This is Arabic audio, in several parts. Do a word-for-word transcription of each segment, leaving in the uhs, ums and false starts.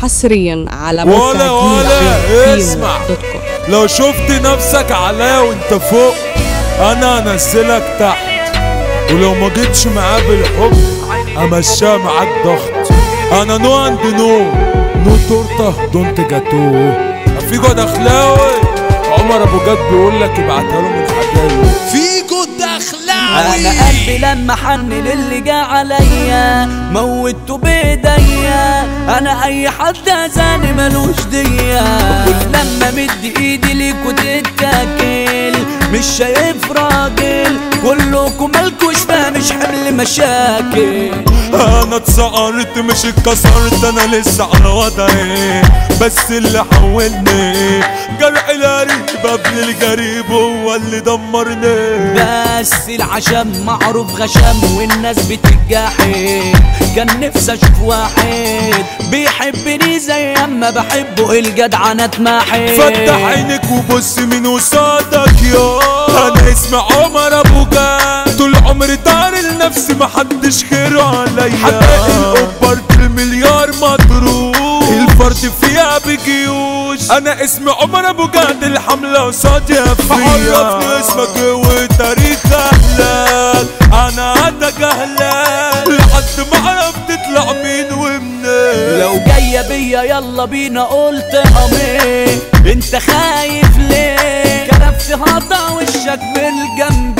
حصريا على ولا موقع ولا اسمع، دوت كوم. لو شفت نفسك عليا وانت فوق انا انزلك تحت، ولو ما جيتش معاه بالحب امشيها معاك ضغط. انا نو عند نو نو تورته دونت جاتوه. فيجو دخلاوي عمر ابو جد بيقول لك ابعتها له من حدايا. فيجو دخلاوي انا قلبي لما حن للي جا عليا موتته بايديا. انا اي حد اذاني ملوش ديا، كل لما مد ايدي ليكوا تتاكل مش شايف راجل. كلكم مالكوش فاهمش حمل مشاكل. انا اتسقرت مش اتكسرت، انا لسه على وضعي بس اللي حولني جرح القريب قبل الجريب هو اللي دمرني. بس العشم معروف غشم والناس بتتجاحد. كان نفسي اشوف واحد بيحبني زي اما بحبه الجدعنة اتماحد. فتح عينك وبص من وسطك يا انا اسمي عمر ابو جد. طول عمري دار لنفسي محدش خيره عليا. حقائق القبرت المليار مضروب الفرد فيها بجيوش. انا اسمي عمر ابو جد الحملة قصادي فيا. عرفني اسمك وتاريخ اهلك انا اتجاهلك لحد ما عرفت تطلع مين ومنين. لو جاية بيا يلا بينا قلت امين. انت خايف ليه كرفت هقطع وشك بالجنب.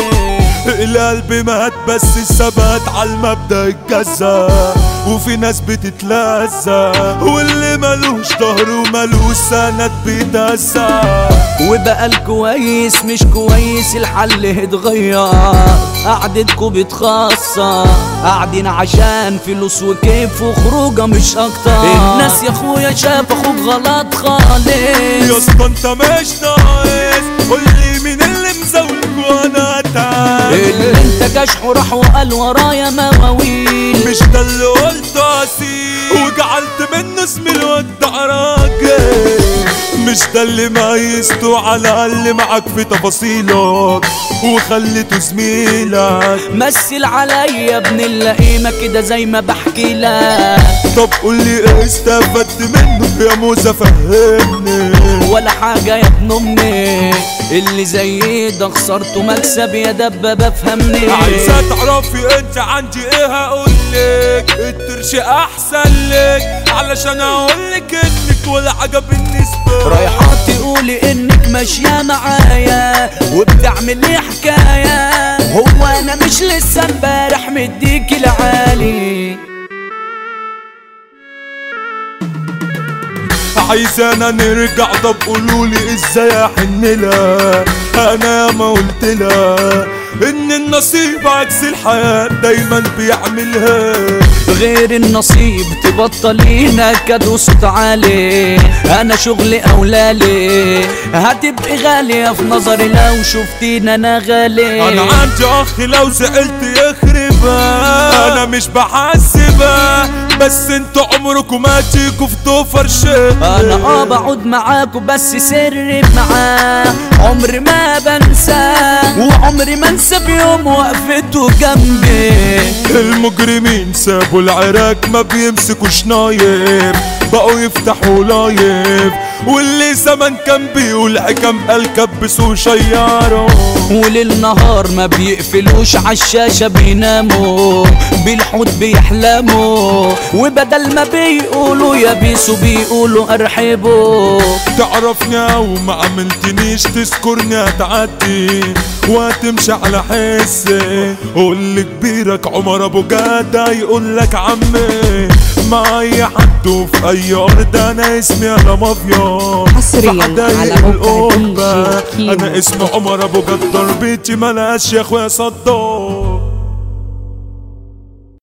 القلب مات بس الثبات عالمبدأ اتجزا. وفي ناس بتتلذى واللي ملوش ظهر وملوش سند بيتهزى. وبقى الكويس مش كويس الحل اتغير. قعدتكوا بتخسر قاعدين عشان فلوس وكيف وخروجه مش اكتر. الناس يا اخويا شاف اخوك غلط خالص. يا اسطى انت مش ناقص قولي مين اللي مزولك وانا تعال. اللي انت كشحه راح وقال ورايا مواويل. مش ده اللي قلته اسيل وجعلت منه اسم الودع راجل. مش ده اللي ميزته على الاقل معاك في تفاصيلك وخليته زميلك. مثل عليا ابن اللئيمة كده زي ما بحكي لك. طب قولي ايه استفدت منه يا موزة فهمني. ولا حاجة يا ابن امي اللي زي ده خسرته مكسب يا دبابة فهمني. عايزة تعرفي انت عندي ايه هقولك الترش احسن لك علشان اقولك انك ولا حاجة بالنسبة. رايحة تقولي انك ماشية معايا وبتعمل لي حكاية. هو انا مش لسه امبارح مديك العالي. عايزانا نرجع طب قولولي ازاي احنلها. انا ما قلتلها ان النصيب عكس الحياة دايما بيعملها. غير النصيب تبطلي نكد وصوت عالي. انا شغلي اولالي هتبقي غالية في نظري لو شفتينا انا غالي. انا عندي اخ لو زعلت يخربها. انا مش بحاسبها بس انتوا عمركم ما تيجوا في ضفر شيء. انا اه بقعد معاكوا بس سري معاه عمري ما بنساه. وعمري ما انسى بيوم وقفته جنبي. المجرمين سابوا العراق ما بيمسكوش نايف بقوا يفتحوا لايف. واللي زمان كان بيقول حكم قال كبسوا شياره. وليل نهار ما بيقفلوش عالشاشة بيناموا بالحوت بيحلموا. وبدل ما بيقولوا يا بيسو بيقولوا ارحبوا. تعرفني او ما عملتنيش تذكرني هتعدي وهتمشي على حسي. قول لكبيرك عمر ابو جد يقولك عمي. مع اي حد وفي اي ارض انا اسمي انا مافيا. حصريا على موقع انا اسمي عمر ابو جد ضربتي ملاش يا اخويا صدام.